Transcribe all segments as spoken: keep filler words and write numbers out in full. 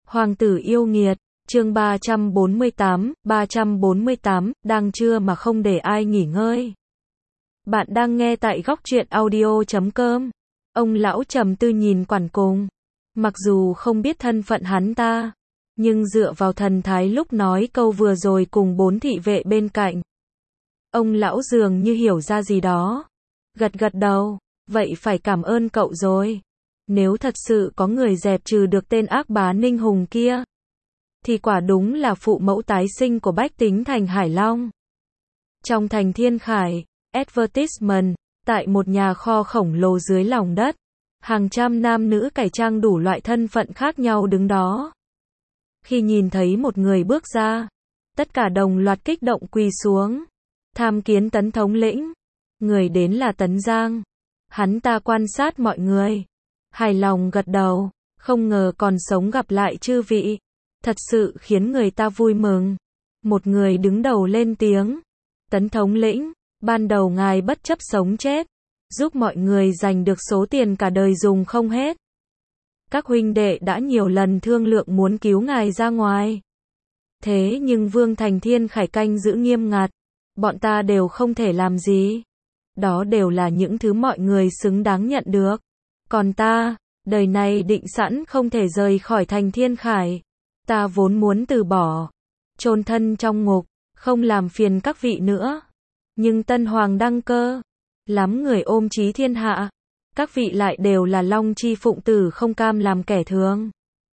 Hoàng tử yêu nghiệt, chương ba trăm bốn mươi tám, ba trăm bốn mươi tám, đang trưa mà không để ai nghỉ ngơi. Bạn đang nghe tại góc truyện audio chấm com. Ông lão trầm tư nhìn Quản Cùng. Mặc dù không biết thân phận hắn ta, nhưng dựa vào thần thái lúc nói câu vừa rồi cùng bốn thị vệ bên cạnh, ông lão dường như hiểu ra gì đó. Gật gật đầu, vậy phải cảm ơn cậu rồi. Nếu thật sự có người dẹp trừ được tên ác bá Ninh Hùng kia, thì quả đúng là phụ mẫu tái sinh của bách tính thành Hải Long. Trong thành Thiên Khải, advertisement, tại một nhà kho khổng lồ dưới lòng đất, hàng trăm nam nữ cải trang đủ loại thân phận khác nhau đứng đó. Khi nhìn thấy một người bước ra, tất cả đồng loạt kích động quỳ xuống, tham kiến Tấn thống lĩnh. Người đến là Tấn Giang. Hắn ta quan sát mọi người, hài lòng gật đầu, không ngờ còn sống gặp lại chư vị, thật sự khiến người ta vui mừng. Một người đứng đầu lên tiếng, Tấn thống lĩnh, ban đầu ngài bất chấp sống chết, giúp mọi người giành được số tiền cả đời dùng không hết. Các huynh đệ đã nhiều lần thương lượng muốn cứu ngài ra ngoài. Thế nhưng Vương Thành Thiên Khải canh giữ nghiêm ngặt, bọn ta đều không thể làm gì. Đó đều là những thứ mọi người xứng đáng nhận được. Còn ta, đời này định sẵn không thể rời khỏi thành Thiên Khải. Ta vốn muốn từ bỏ, chôn thân trong ngục, không làm phiền các vị nữa. Nhưng Tân Hoàng đăng cơ, lắm người ôm chí thiên hạ. Các vị lại đều là Long Chi phụng tử không cam làm kẻ thường.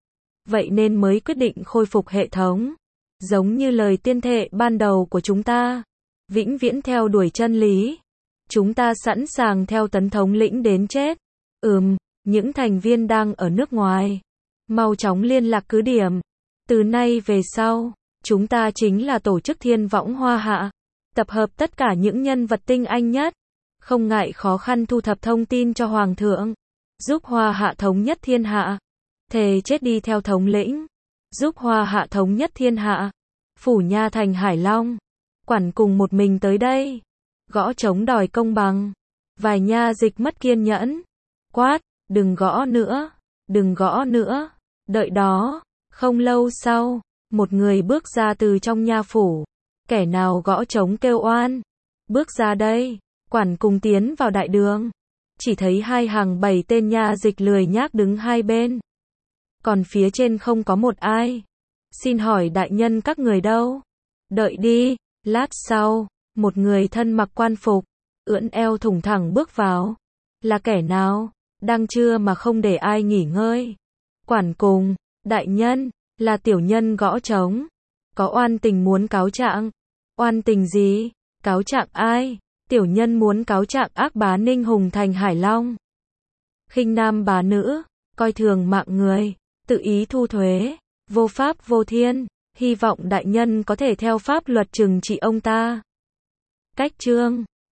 Vậy nên mới quyết định khôi phục hệ thống. Giống như lời tiên thệ ban đầu của chúng ta, vĩnh viễn theo đuổi chân lý. Chúng ta sẵn sàng theo Tấn thống lĩnh đến chết. Ừm, những thành viên đang ở nước ngoài, mau chóng liên lạc cứ điểm. Từ nay về sau, chúng ta chính là tổ chức Thiên Võng Hoa Hạ, tập hợp tất cả những nhân vật tinh anh nhất, không ngại khó khăn thu thập thông tin cho Hoàng thượng, giúp Hoa Hạ thống nhất thiên hạ. Thề chết đi theo thống lĩnh, giúp Hoa Hạ thống nhất thiên hạ. Phủ nha thành Hải Long, Quản Cùng một mình tới đây, gõ trống đòi công bằng. Vài nha dịch mất kiên nhẫn, quát, đừng gõ nữa, đừng gõ nữa. Đợi đó, không lâu sau, một người bước ra từ trong nha phủ. Kẻ nào gõ trống kêu oan? Bước ra đây. Quản Cùng tiến vào đại đường, chỉ thấy hai hàng bảy tên nha dịch lười nhác đứng hai bên. Còn phía trên không có một ai. Xin hỏi đại nhân các người đâu? Đợi đi. Lát sau, một người thân mặc quan phục, ưỡn eo thủng thẳng bước vào. Là kẻ nào? Đang trưa mà không để ai nghỉ ngơi. Quản Cùng, đại nhân, là tiểu nhân gõ trống. Có oan tình muốn cáo trạng. Oan tình gì? Cáo trạng ai? Tiểu nhân muốn cáo trạng ác bá Ninh Hùng thành Hải Long. Khinh nam bá nữ, coi thường mạng người, tự ý thu thuế, vô pháp vô thiên. Hy vọng đại nhân có thể theo pháp luật trừng trị ông ta. Cách chương